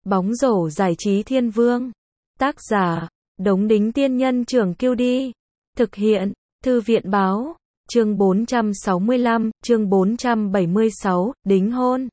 Bóng rổ giải trí thiên vương. Tác giả, Đống Đính Tiên Nhân Trưởng Kiêu Đi. Thực hiện, Thư viện Báo. Chương 465, chương 476, đính hôn.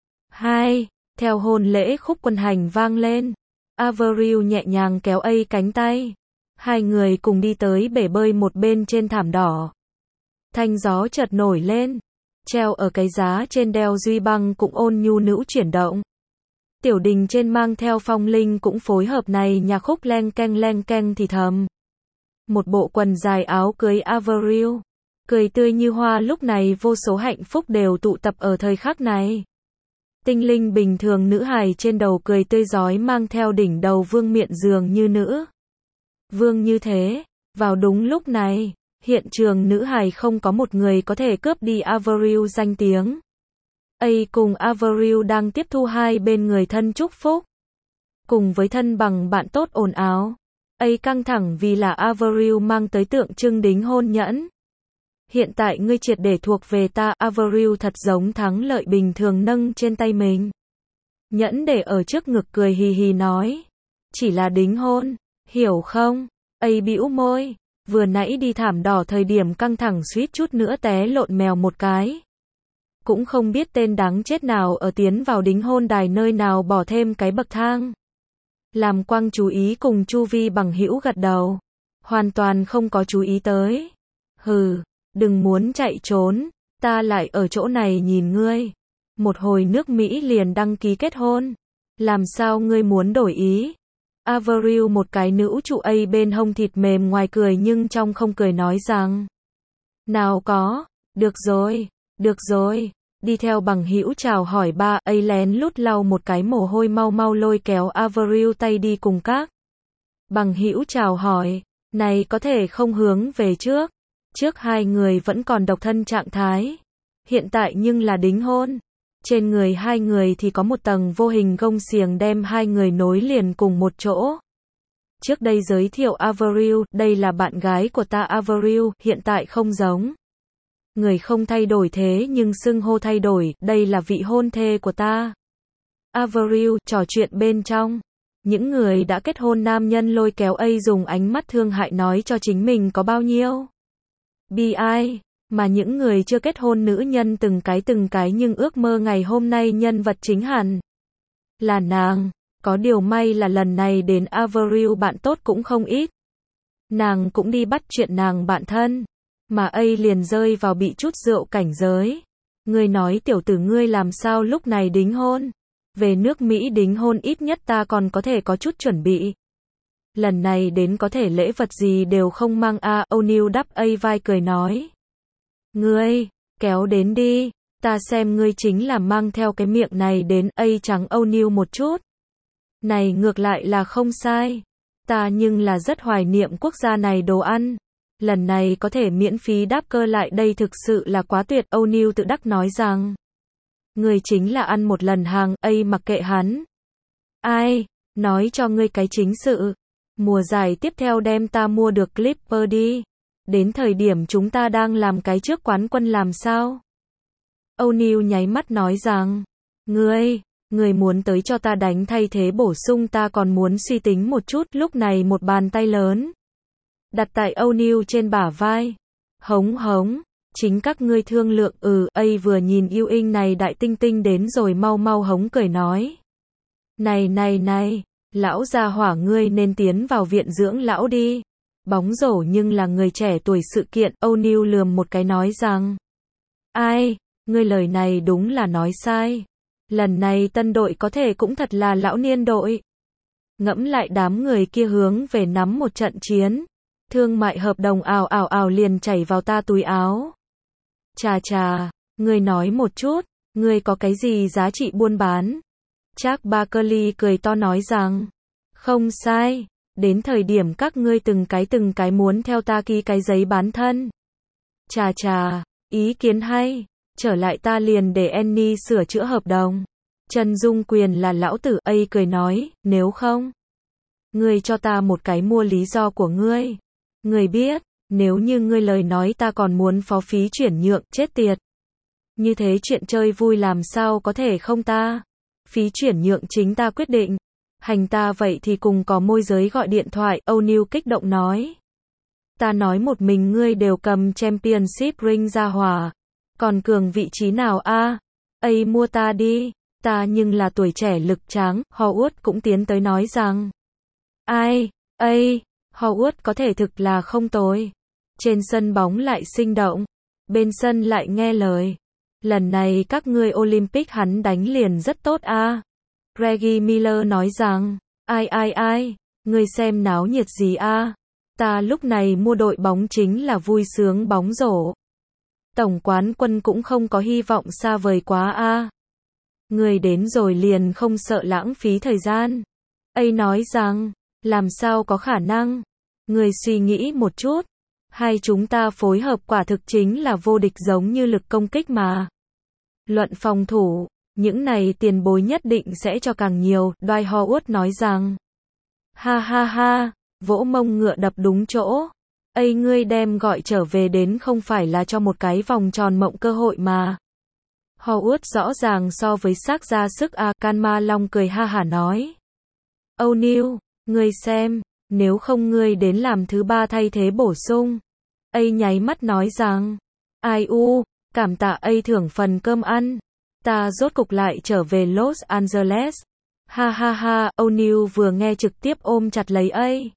2. Theo hôn lễ khúc quân hành vang lên. Avril nhẹ nhàng kéo A cánh tay. Hai người cùng đi tới bể bơi một bên trên thảm đỏ. Thanh gió chợt nổi lên. Treo ở cái giá trên đeo duy băng cũng ôn nhu nữ chuyển động. Tiểu đình trên mang theo phong linh cũng phối hợp này nhạc khúc len keng thì thầm. Một bộ quần dài áo cưới Avril. Cười tươi như hoa lúc này vô số hạnh phúc đều tụ tập ở thời khắc này. Tinh linh bình thường nữ hài trên đầu cười tươi rói mang theo đỉnh đầu vương miện dường như nữ vương như thế. Vào đúng lúc này, hiện trường nữ hài không có một người có thể cướp đi Avril danh tiếng. A cùng Avril đang tiếp thu hai bên người thân chúc phúc. Cùng với thân bằng bạn tốt ồn ào. A căng thẳng vì là Avril mang tới tượng trưng đính hôn nhẫn. Hiện tại ngươi triệt để thuộc về ta. Avril thật giống thắng lợi bình thường nâng trên tay mình. Nhẫn để ở trước ngực cười hì hì nói. Chỉ là đính hôn, hiểu không? A bĩu môi. Vừa nãy đi thảm đỏ thời điểm căng thẳng suýt chút nữa té lộn mèo một cái. Cũng không biết tên đáng chết nào ở tiến vào đính hôn đài nơi nào bỏ thêm cái bậc thang. Làm Quang chú ý cùng chu vi bằng hữu gật đầu. Hoàn toàn không có chú ý tới. Hừ, đừng muốn chạy trốn, ta lại ở chỗ này nhìn ngươi. Một hồi nước Mỹ liền đăng ký kết hôn. Làm sao ngươi muốn đổi ý? Avril một cái nữ trụ A bên hông thịt mềm ngoài cười nhưng trong không cười nói rằng. Nào có, được rồi, đi theo bằng hữu chào hỏi ba. A lén lút lau một cái mồ hôi mau mau lôi kéo Avril tay đi cùng các bằng hữu chào hỏi. Này có thể không hướng về trước. Trước hai người vẫn còn độc thân trạng thái. Hiện tại nhưng là đính hôn. Trên người hai người thì có một tầng vô hình gông xiềng đem hai người nối liền cùng một chỗ. Trước đây giới thiệu Avril, đây là bạn gái của ta Avril, hiện tại không giống. Người không thay đổi thế nhưng xưng hô thay đổi, đây là vị hôn thê của ta. Avril, trò chuyện bên trong. Những người đã kết hôn nam nhân lôi kéo A dùng ánh mắt thương hại nói cho chính mình có bao nhiêu bi ai, mà những người chưa kết hôn nữ nhân từng cái nhưng ước mơ ngày hôm nay nhân vật chính hẳn là nàng. Có điều may là lần này đến Avril bạn tốt cũng không ít. Nàng cũng đi bắt chuyện nàng bạn thân. Mà A liền rơi vào bị chút rượu cảnh giới. Ngươi nói tiểu tử ngươi làm sao lúc này đính hôn? Về nước Mỹ đính hôn ít nhất ta còn có thể có chút chuẩn bị. Lần này đến có thể lễ vật gì đều không mang a. O'Neil đắp A vai cười nói. Ngươi, kéo đến đi, ta xem ngươi chính là mang theo cái miệng này đến. A trắng O'Neil một chút. Này ngược lại là không sai. Ta nhưng là rất hoài niệm quốc gia này đồ ăn. Lần này có thể miễn phí đáp cơ lại đây thực sự là quá tuyệt. O'Neil tự đắc nói rằng. Ngươi chính là ăn một lần hàng. A mặc kệ hắn. Ai, nói cho ngươi cái chính sự. Mùa giải tiếp theo đem ta mua được Clipper đi. Đến thời điểm chúng ta đang làm cái trước quán quân làm sao? O'Neil nháy mắt nói rằng. Ngươi muốn tới cho ta đánh thay thế bổ sung ta còn muốn suy tính một chút. Lúc này một bàn tay lớn đặt tại O'Neil trên bả vai. Hống, chính các ngươi thương lượng. A vừa nhìn yêu inh này đại tinh tinh đến rồi mau mau hống cười nói. Này, lão gia hỏa ngươi nên tiến vào viện dưỡng lão đi. Bóng rổ nhưng là người trẻ tuổi sự kiện. O'Neil lườm một cái nói rằng. Ai, ngươi lời này đúng là nói sai. Lần này tân đội có thể cũng thật là lão niên đội. Ngẫm lại đám người kia hướng về nắm một trận chiến. Thương mại hợp đồng ào liền chảy vào ta túi áo. Chà, ngươi nói một chút, ngươi có cái gì giá trị buôn bán? Charles Barkley cười to nói rằng. Không sai, đến thời điểm các ngươi từng cái muốn theo ta ký cái giấy bán thân. Chà, ý kiến hay, trở lại ta liền để Annie sửa chữa hợp đồng. Trần Dung Quyền là lão tử. A cười nói, nếu không, ngươi cho ta một cái mua lý do của ngươi. Ngươi biết, nếu như ngươi lời nói ta còn muốn phó phí chuyển nhượng, chết tiệt. Như thế chuyện chơi vui làm sao có thể không ta? phí chuyển nhượng chính ta quyết định. Hành ta vậy thì cùng có môi giới gọi điện thoại, O'Neal kích động nói. Ta nói một mình ngươi đều cầm Championship ring ra hòa. Còn cường vị trí nào a? Ây mua ta đi. Ta nhưng là tuổi trẻ lực tráng, Howard cũng tiến tới nói rằng. Ai, Howard có thể thực là không tồi. Trên sân bóng lại sinh động, bên sân lại nghe lời. Lần này các ngươi Olympic hắn đánh liền rất tốt a. Reggie Miller nói rằng, ai, ngươi xem náo nhiệt gì a? Ta lúc này mua đội bóng chính là vui sướng bóng rổ. Tổng quán quân cũng không có hy vọng xa vời quá a. Ngươi đến rồi liền không sợ lãng phí thời gian. Ấy nói rằng, làm sao có khả năng? Ngươi suy nghĩ một chút. Hai chúng ta phối hợp quả thực chính là vô địch giống như lực công kích mà. Luận phòng thủ, những này tiền bối nhất định sẽ cho càng nhiều, Dwight Howard nói rằng. Ha, vỗ mông ngựa đập đúng chỗ. Ây ngươi đem gọi trở về đến không phải là cho một cái vòng tròn mộng cơ hội mà. Howard rõ ràng so với xác ra sức a. Canma Long cười ha hả nói. O'Neal, ngươi xem, nếu không ngươi đến làm thứ ba thay thế bổ sung. Ây nháy mắt nói rằng. Ai cảm tạ Ây thưởng phần cơm ăn. Ta rốt cục lại trở về Los Angeles. Ha, O'Neal vừa nghe trực tiếp ôm chặt lấy Ây.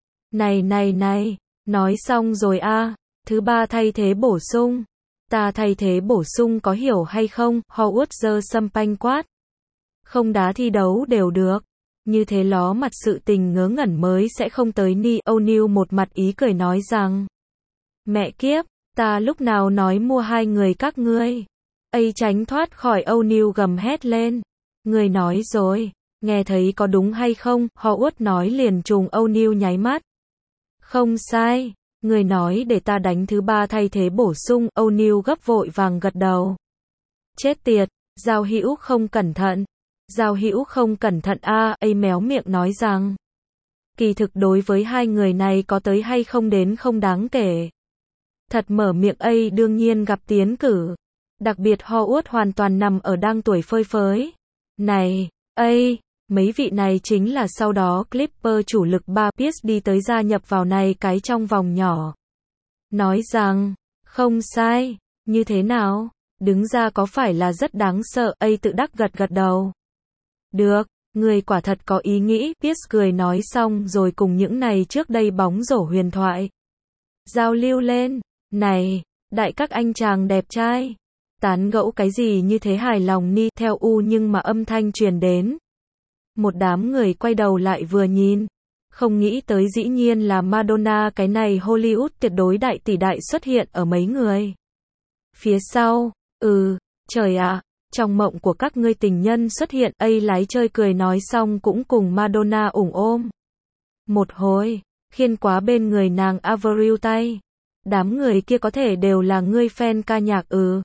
Này, nói xong rồi a. Thứ ba thay thế bổ sung. Ta thay thế bổ sung có hiểu hay không? Howard giơ sâm panh quát. Không đá thi đấu đều được. Như thế ló mặt sự tình ngớ ngẩn mới sẽ không tới ni. O'Neal một mặt ý cười nói rằng. Mẹ kiếp, ta lúc nào nói mua hai người các ngươi. Ây tránh thoát khỏi O'Neal gầm hét lên. Người nói rồi, nghe thấy có đúng hay không? Howard nói liền trùng O'Neal nháy mắt. Không sai, người nói để ta đánh thứ ba thay thế bổ sung. O'Neal gấp vội vàng gật đầu. Chết tiệt, Giao Hữu không cẩn thận. Giao Hữu không cẩn thận a. Ây méo miệng nói rằng. Kỳ thực đối với hai người này có tới hay không đến không đáng kể. Thật mở miệng Ây đương nhiên gặp tiến cử. Đặc biệt Howard hoàn toàn nằm ở đang tuổi phơi phới. Này, mấy vị này chính là sau đó Clipper chủ lực 3 Pierce đi tới gia nhập vào này cái trong vòng nhỏ. Nói rằng, không sai, như thế nào? Đứng ra có phải là rất đáng sợ? Tự đắc gật đầu. Được, người quả thật có ý nghĩ, Pierce cười nói xong rồi cùng những này trước đây bóng rổ huyền thoại. Giao lưu lên, này, đại các anh chàng đẹp trai. Tán gẫu cái gì như thế hài lòng ni theo nhưng mà âm thanh truyền đến. Một đám người quay đầu lại vừa nhìn. Không nghĩ tới dĩ nhiên là Madonna cái này Hollywood tuyệt đối đại tỷ đại xuất hiện ở mấy người. Phía sau, trời ạ, trong mộng của các ngươi tình nhân xuất hiện. Lái chơi cười nói xong cũng cùng Madonna ôm. Một hồi, khiên quá bên người nàng Avril tay. Đám người kia có thể đều là ngươi fan ca nhạc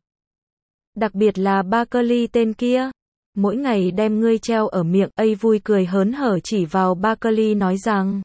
Đặc biệt là Berkeley tên kia. Mỗi ngày đem ngươi treo ở miệng. Vui cười hớn hở chỉ vào Berkeley nói rằng.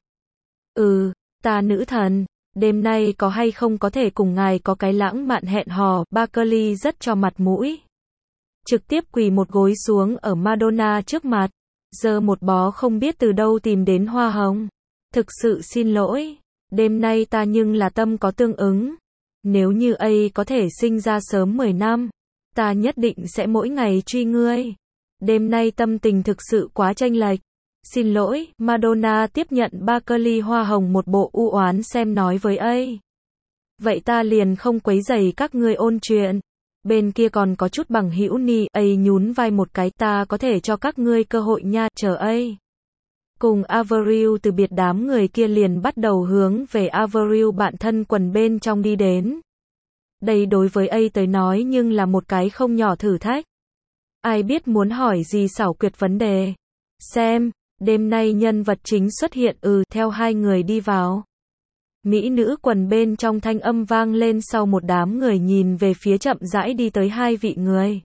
Ta nữ thần, đêm nay có hay không có thể cùng ngài có cái lãng mạn hẹn hò. Berkeley rất cho mặt mũi. Trực tiếp quỳ một gối xuống ở Madonna trước mặt. Giơ một bó không biết từ đâu tìm đến hoa hồng. Thực sự xin lỗi. Đêm nay ta nhưng là tâm có tương ứng. Nếu như có thể sinh ra sớm 10 năm. Ta nhất định sẽ mỗi ngày truy ngươi. Đêm nay tâm tình thực sự quá chênh lệch. Xin lỗi, Madonna tiếp nhận Berkeley hoa hồng một bộ u oán xem nói với Vậy ta liền không quấy rầy các ngươi ôn chuyện. Bên kia còn có chút bằng hữu ni. Nhún vai một cái. Ta có thể cho các ngươi cơ hội nha. Chờ Cùng Avril từ biệt đám người kia liền bắt đầu hướng về Avril bạn thân quần bên trong đi đến. Đây đối với tới nói nhưng là một cái không nhỏ thử thách. Ai biết muốn hỏi gì xảo quyệt vấn đề. Xem, đêm nay nhân vật chính xuất hiện theo hai người đi vào. Mỹ nữ quần bên trong thanh âm vang lên sau một đám người nhìn về phía chậm rãi đi tới hai vị người.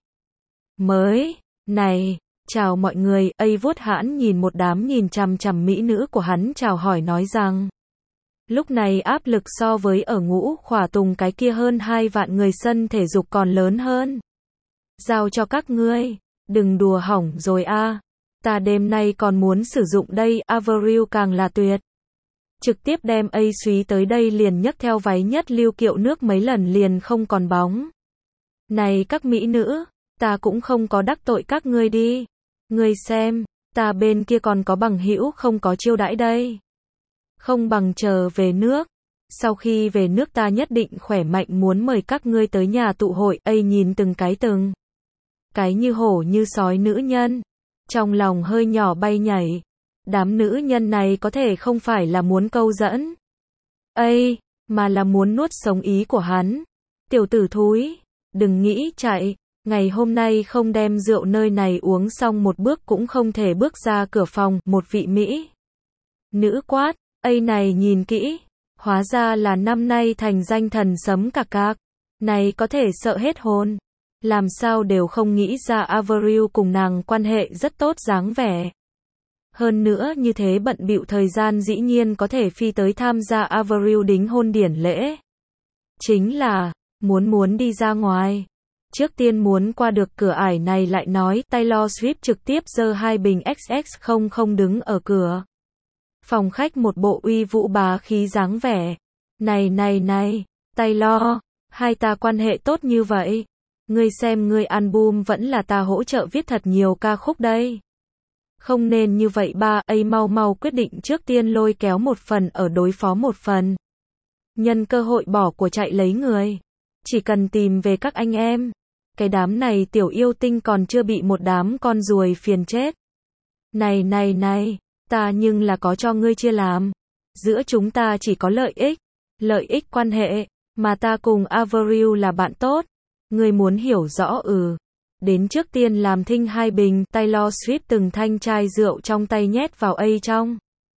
Này, chào mọi người, vuốt hãn nhìn một đám nhìn chằm chằm mỹ nữ của hắn chào hỏi nói rằng. Lúc này áp lực so với ở Ngũ Khỏa Tùng cái kia hơn 2 vạn người sân thể dục còn lớn hơn. Giao cho các ngươi, Đừng đùa hỏng rồi a. Ta đêm nay còn muốn sử dụng đây, Avril càng là tuyệt. Trực tiếp đem A Suý tới đây liền nhấc theo váy nhất lưu kiệu nước mấy lần liền không còn bóng. Này các mỹ nữ, ta cũng không có đắc tội các ngươi đi. Ngươi xem, ta bên kia còn có bằng hữu không có chiêu đãi đây. Không bằng chờ về nước. Sau khi về nước ta nhất định khỏe mạnh muốn mời các ngươi tới nhà tụ hội. A nhìn từng cái như hổ như sói nữ nhân. Trong lòng hơi nhỏ bay nhảy. Đám nữ nhân này có thể không phải là muốn câu dẫn mà là muốn nuốt sống ý của hắn. Tiểu tử thúi, đừng nghĩ chạy, ngày hôm nay không đem rượu nơi này uống xong một bước cũng không thể bước ra cửa phòng. Một vị mỹ nữ quát, này nhìn kỹ, hóa ra là năm nay thành danh thần sấm cạc cạc, này có thể sợ hết hồn. Làm sao đều không nghĩ ra Avril cùng nàng quan hệ rất tốt dáng vẻ. Hơn nữa như thế bận bịu thời gian dĩ nhiên có thể phi tới tham gia Avril đính hôn điển lễ. Chính là, muốn đi ra ngoài. Trước tiên muốn qua được cửa ải này lại nói, Taylor Swift trực tiếp giơ 2 bình XX00 đứng ở cửa phòng khách một bộ uy vũ bá khí dáng vẻ. Này, Taylor, hai ta quan hệ tốt như vậy. Ngươi xem ngươi album vẫn là ta hỗ trợ viết thật nhiều ca khúc đây. Không nên như vậy ba, mau quyết định trước tiên lôi kéo một phần ở đối phó một phần. Nhân cơ hội bỏ của chạy lấy người. Chỉ cần tìm về các anh em. Cái đám này tiểu yêu tinh còn chưa bị một đám con ruồi phiền chết. Này, ta nhưng là có cho ngươi chia làm. Giữa chúng ta chỉ có lợi ích quan hệ, mà ta cùng Avril là bạn tốt. Ngươi muốn hiểu rõ Đến trước tiên làm thinh 2 bình, Taylor Swift từng thanh chai rượu trong tay nhét vào A trong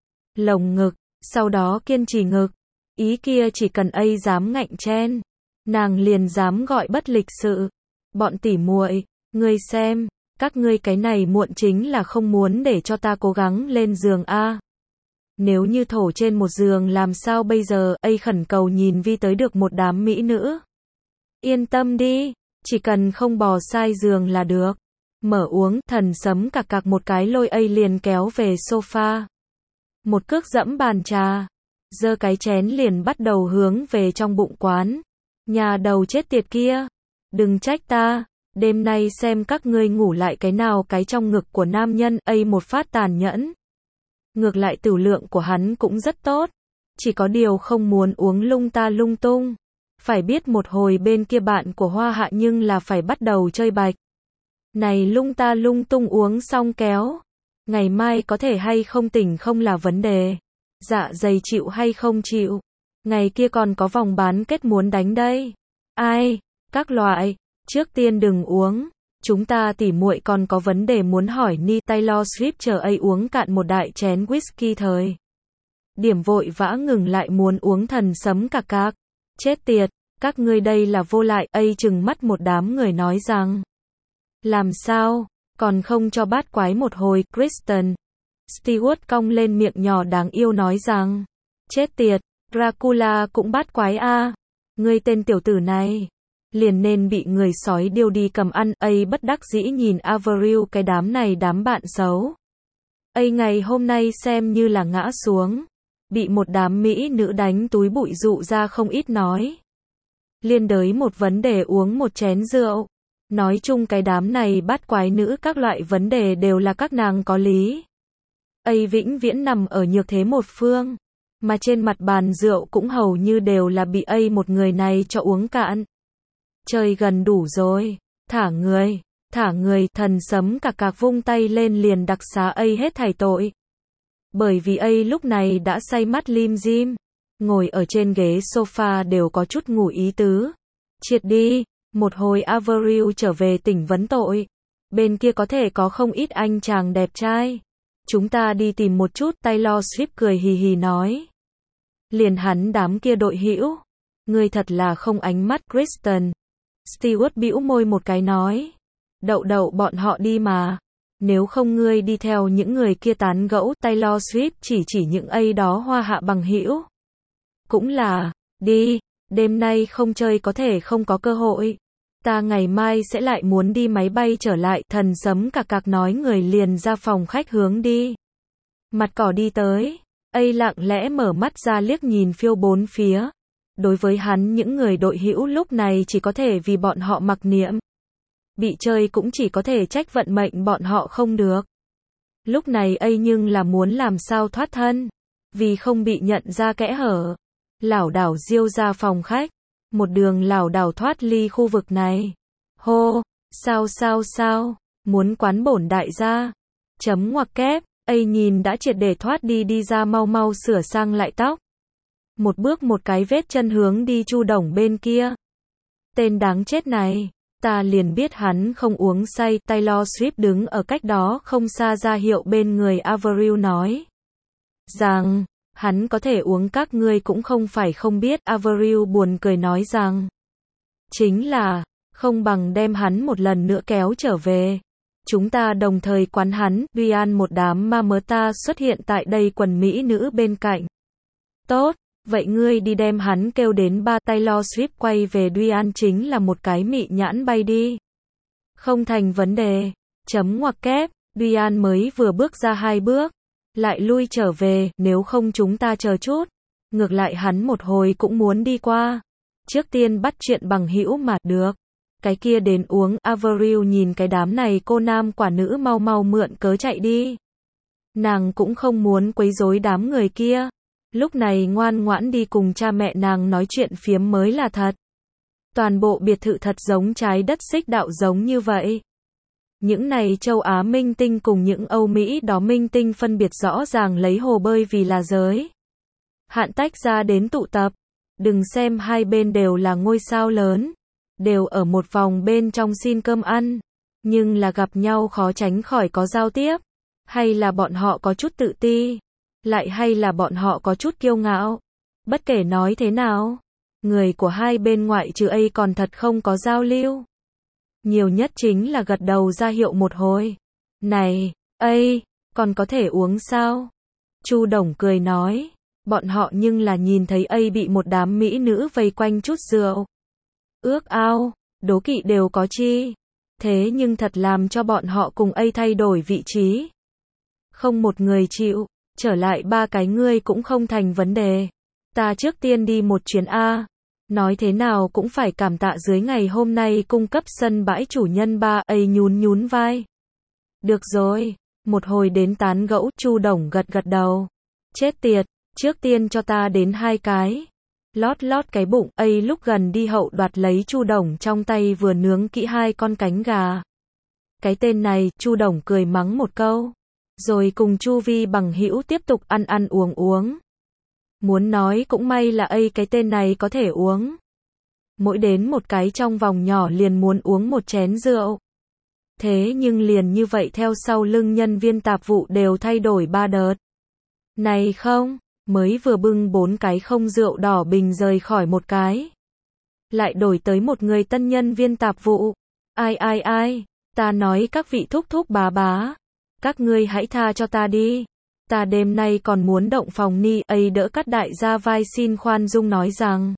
lồng ngực, sau đó kiên trì ngực. Ý kia chỉ cần A dám ngạnh chen, nàng liền dám gọi bất lịch sự. Bọn tỉ muội, ngươi xem, các ngươi cái này muộn chính là không muốn để cho ta cố gắng lên giường a. Nếu như thổ trên một giường làm sao bây giờ, A khẩn cầu nhìn vi tới được một đám mỹ nữ. Yên tâm đi, chỉ cần không bò sai giường là được. Mở uống, thần sấm cạc cạc một cái lôi A liền kéo về sofa. Một cước dẫm bàn trà, giơ cái chén liền bắt đầu hướng về trong bụng quán. Nhà đầu chết tiệt kia, đừng trách ta, đêm nay xem các ngươi ngủ lại cái nào cái trong ngực của nam nhân. A một phát tàn nhẫn. Ngược lại tửu lượng của hắn cũng rất tốt, chỉ có điều không muốn uống lung tung. Phải biết một hồi bên kia bạn của Hoa Hạ nhưng là phải bắt đầu chơi bạch. Này lung tung uống xong kéo. Ngày mai có thể hay không tỉnh không là vấn đề. Dạ dày chịu hay không chịu. Ngày kia còn có vòng bán kết muốn đánh đây. Ai, các loại, trước tiên đừng uống. Chúng ta tỉ muội còn có vấn đề muốn hỏi ni. Taylor Swift chờ A uống cạn một đại chén whisky thời điểm vội vã ngừng lại muốn uống thần sấm cạc cạc. Chết tiệt, các ngươi đây là vô lại. A trừng mắt một đám người nói rằng. Làm sao, còn không cho bát quái một hồi. Kristen Stewart cong lên miệng nhỏ đáng yêu nói rằng. Chết tiệt, Dracula cũng bát quái a. Ngươi tên tiểu tử này liền nên bị người sói điêu đi cầm ăn. A bất đắc dĩ nhìn Avril cái đám này đám bạn xấu. A ngày hôm nay xem như là ngã xuống. Bị một đám mỹ nữ đánh túi bụi dụ ra không ít nói. Liên đới một vấn đề uống một chén rượu. Nói chung cái đám này bắt quái nữ các loại vấn đề đều là các nàng có lý. A vĩnh viễn nằm ở nhược thế một phương. Mà trên mặt bàn rượu cũng hầu như đều là bị A một người này cho uống cạn. Chơi gần đủ rồi, thả người, thần sấm cạc cạc vung tay lên liền đặc xá A hết thảy tội. Bởi vì A lúc này đã say mắt lim dim, ngồi ở trên ghế sofa đều có chút ngủ ý tứ. Triệt đi, một hồi Avril trở về tỉnh vấn tội. Bên kia có thể có không ít anh chàng đẹp trai. Chúng ta đi tìm một chút, Taylor Swift cười hì hì nói. Liền hắn đám kia đội hữu. Ngươi thật là không ánh mắt. Kristen Stewart bĩu môi một cái nói. Đậu bọn họ đi mà. Nếu không ngươi đi theo những người kia tán gẫu. Taylor Swift chỉ những A đó Hoa Hạ bằng hữu. Cũng là, đi, đêm nay không chơi có thể không có cơ hội. Ta ngày mai sẽ lại muốn đi máy bay trở lại, thần sấm cạc cạc nói người liền ra phòng khách hướng đi. Mặt cỏ đi tới, lặng lẽ mở mắt ra liếc nhìn phiêu bốn phía. Đối với hắn những người đội hữu lúc này chỉ có thể vì bọn họ mặc niệm. Bị chơi cũng chỉ có thể trách vận mệnh bọn họ không được. Lúc này nhưng là muốn làm sao thoát thân. Vì không bị nhận ra kẽ hở. Lảo đảo diêu ra phòng khách. Một đường lảo đảo thoát ly khu vực này. Hô, sao, muốn quán bổn đại gia. Chấm ngoặc kép, nhìn đã triệt để thoát đi ra mau sửa sang lại tóc. Một bước một cái vết chân hướng đi Chu Đồng bên kia. Tên đáng chết này, ta liền biết hắn không uống say. Taylor Swift đứng ở cách đó không xa ra hiệu bên người Avril nói rằng hắn có thể uống, các ngươi cũng không phải không biết. Avril buồn cười nói rằng chính là không bằng đem hắn một lần nữa kéo trở về. Chúng ta đồng thời quán hắn. Ryan, một đám ma mớ ta xuất hiện tại đây quần mỹ nữ bên cạnh. Tốt, vậy ngươi đi đem hắn kêu đến ba. Taylor Swift quay về Ryan, chính là một cái mị nhãn bay đi. Không thành vấn đề. Chấm ngoặc kép, Ryan mới vừa bước ra 2 bước. Lại lui trở về, nếu không chúng ta chờ chút. Ngược lại hắn một hồi cũng muốn đi qua. Trước tiên bắt chuyện bằng hữu mà, được. Cái kia đến uống. Avril nhìn cái đám này cô nam quả nữ mau mượn cớ chạy đi. Nàng cũng không muốn quấy rối đám người kia. Lúc này ngoan ngoãn đi cùng cha mẹ nàng nói chuyện phiếm mới là thật. Toàn bộ biệt thự thật giống trái đất xích đạo giống như vậy. Những này châu Á minh tinh cùng những Âu Mỹ đó minh tinh phân biệt rõ ràng lấy hồ bơi vì là giới hạn tách ra đến tụ tập. Đừng xem hai bên đều là ngôi sao lớn, đều ở một vòng bên trong xin cơm ăn, nhưng là gặp nhau khó tránh khỏi có giao tiếp. Hay là bọn họ có chút tự ti, lại hay là bọn họ có chút kiêu ngạo. Bất kể nói thế nào, người của hai bên ngoại trừ còn thật không có giao lưu. Nhiều nhất chính là gật đầu ra hiệu một hồi. Này, còn có thể uống sao? Chu Đồng cười nói. Bọn họ nhưng là nhìn thấy bị một đám mỹ nữ vây quanh chút rượu. Ước ao, đố kỵ đều có chi. Thế nhưng thật làm cho bọn họ cùng thay đổi vị trí. Không một người chịu, trở lại 3 cái ngươi cũng không thành vấn đề. Ta trước tiên đi một chuyến A. Nói thế nào cũng phải cảm tạ dưới ngày hôm nay cung cấp sân bãi chủ nhân. Nhún vai. Được rồi, một hồi đến tán gẫu. Chu Đồng gật đầu. Chết tiệt, trước tiên cho ta đến 2 cái. Lót cái bụng. Lúc gần đi hậu đoạt lấy Chu Đồng trong tay vừa nướng kỹ 2 con cánh gà. Cái tên này, Chu Đồng cười mắng một câu. Rồi cùng Chu Vi bằng hữu tiếp tục ăn uống. Muốn nói cũng may là cái tên này có thể uống. Mỗi đến một cái trong vòng nhỏ liền muốn uống một chén rượu. Thế nhưng liền như vậy theo sau lưng nhân viên tạp vụ đều thay đổi 3 đợt. Này không, mới vừa bưng 4 cái không rượu đỏ bình rời khỏi một cái. Lại đổi tới một người tân nhân viên tạp vụ. Ai, ta nói các vị thúc bá. Các ngươi hãy tha cho ta đi. Ta đêm nay còn muốn động phòng ni. Đỡ cắt đại gia vai xin khoan dung nói rằng.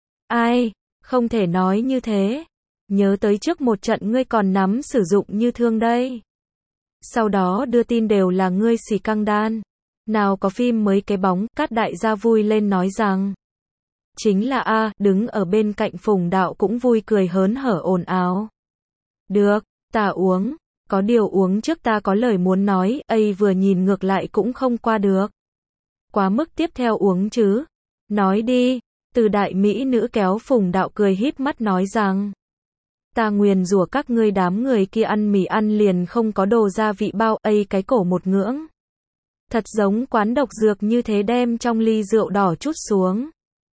Không thể nói như thế. Nhớ tới trước một trận ngươi còn nắm sử dụng như thương đây. Sau đó đưa tin đều là ngươi xì căng đan. Nào có phim mới cái bóng. Cắt đại gia vui lên nói rằng. Chính là đứng ở bên cạnh Phùng Đạo cũng vui cười hớn hở ồn ào. Được, ta uống. Có điều uống trước ta có lời muốn nói. Vừa nhìn ngược lại cũng không qua được. Quá mức tiếp theo uống chứ. Nói đi. Từ đại mỹ nữ kéo Phùng Đạo cười híp mắt nói rằng. Ta nguyền rủa các ngươi đám người kia ăn mì ăn liền không có đồ gia vị bao. Cái cổ một ngưỡng. Thật giống quán độc dược như thế đem trong ly rượu đỏ chút xuống.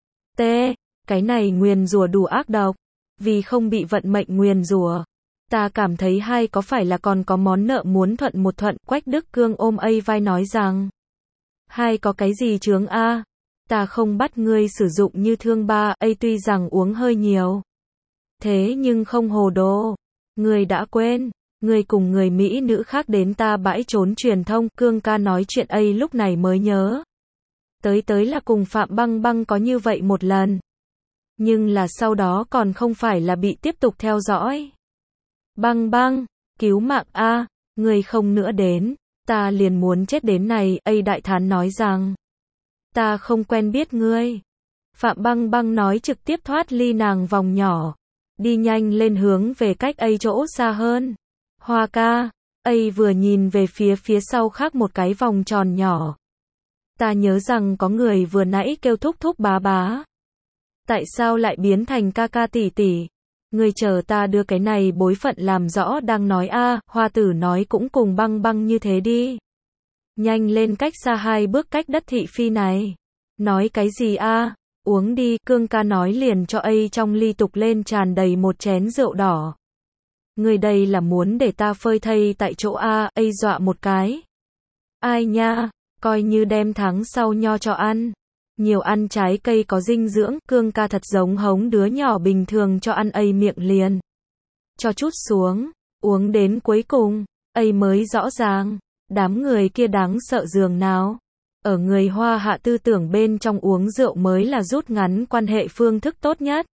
Cái này nguyền rủa đủ ác độc. Vì không bị vận mệnh nguyền rủa. Ta cảm thấy hay có phải là còn có món nợ muốn thuận một thuận. Quách Đức Cương ôm vai nói rằng. Hay có cái gì chướng ta không bắt ngươi sử dụng như thương tuy rằng uống hơi nhiều. Thế nhưng không hồ đồ. Ngươi đã quên. Ngươi cùng người Mỹ nữ khác đến ta bãi trốn truyền thông. Cương ca nói chuyện lúc này mới nhớ. Tới là cùng Phạm Băng Băng có như vậy một lần. Nhưng là sau đó còn không phải là bị tiếp tục theo dõi. Băng băng, cứu mạng a, ngươi không nữa đến, ta liền muốn chết đến này, đại thán nói rằng, ta không quen biết ngươi. Phạm băng băng nói trực tiếp thoát ly nàng vòng nhỏ, đi nhanh lên hướng về cách chỗ xa hơn. Hoa ca, vừa nhìn về phía sau khác một cái vòng tròn nhỏ. Ta nhớ rằng có người vừa nãy kêu thúc thúc bá bá. Tại sao lại biến thành ca ca tỷ tỷ? Ngươi chờ ta đưa cái này bối phận làm rõ đang nói Hoa tử nói cũng cùng băng băng như thế đi. Nhanh lên cách xa 2 bước cách đất thị phi này. Nói cái gì uống đi, Cương ca nói liền cho trong ly tục lên tràn đầy một chén rượu đỏ. Người đây là muốn để ta phơi thây tại chỗ dọa một cái. Ai nha, coi như đem tháng sau nho cho ăn. Nhiều ăn trái cây có dinh dưỡng, Cương ca thật giống hống đứa nhỏ bình thường cho ăn miệng liền. Cho chút xuống, uống đến cuối cùng, mới rõ ràng, đám người kia đáng sợ giường nào. Ở người Hoa hạ tư tưởng bên trong uống rượu mới là rút ngắn quan hệ phương thức tốt nhất.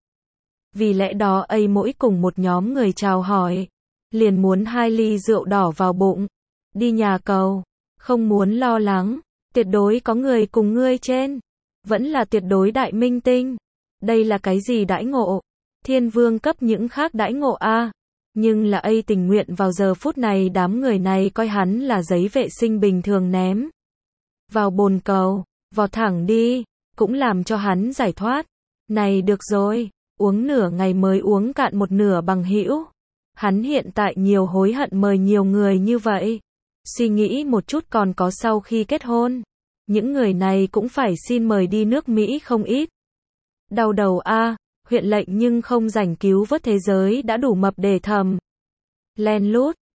Vì lẽ đó mỗi cùng một nhóm người chào hỏi, liền muốn 2 ly rượu đỏ vào bụng. Đi nhà cầu, không muốn lo lắng, tuyệt đối có người cùng ngươi trên. Vẫn là tuyệt đối đại minh tinh. Đây là cái gì đãi ngộ? Thiên vương cấp những khác đãi ngộ nhưng là tình nguyện vào giờ phút này đám người này coi hắn là giấy vệ sinh bình thường ném vào bồn cầu, vọt thẳng đi, cũng làm cho hắn giải thoát. Này được rồi, uống nửa ngày mới uống cạn một nửa bằng hữu. Hắn hiện tại nhiều hối hận mời nhiều người như vậy. Suy nghĩ một chút còn có sau khi kết hôn. Những người này cũng phải xin mời đi nước Mỹ không ít. Đau đầu huyện lệnh nhưng không rảnh cứu vớt thế giới đã đủ mập để thầm. Len lút,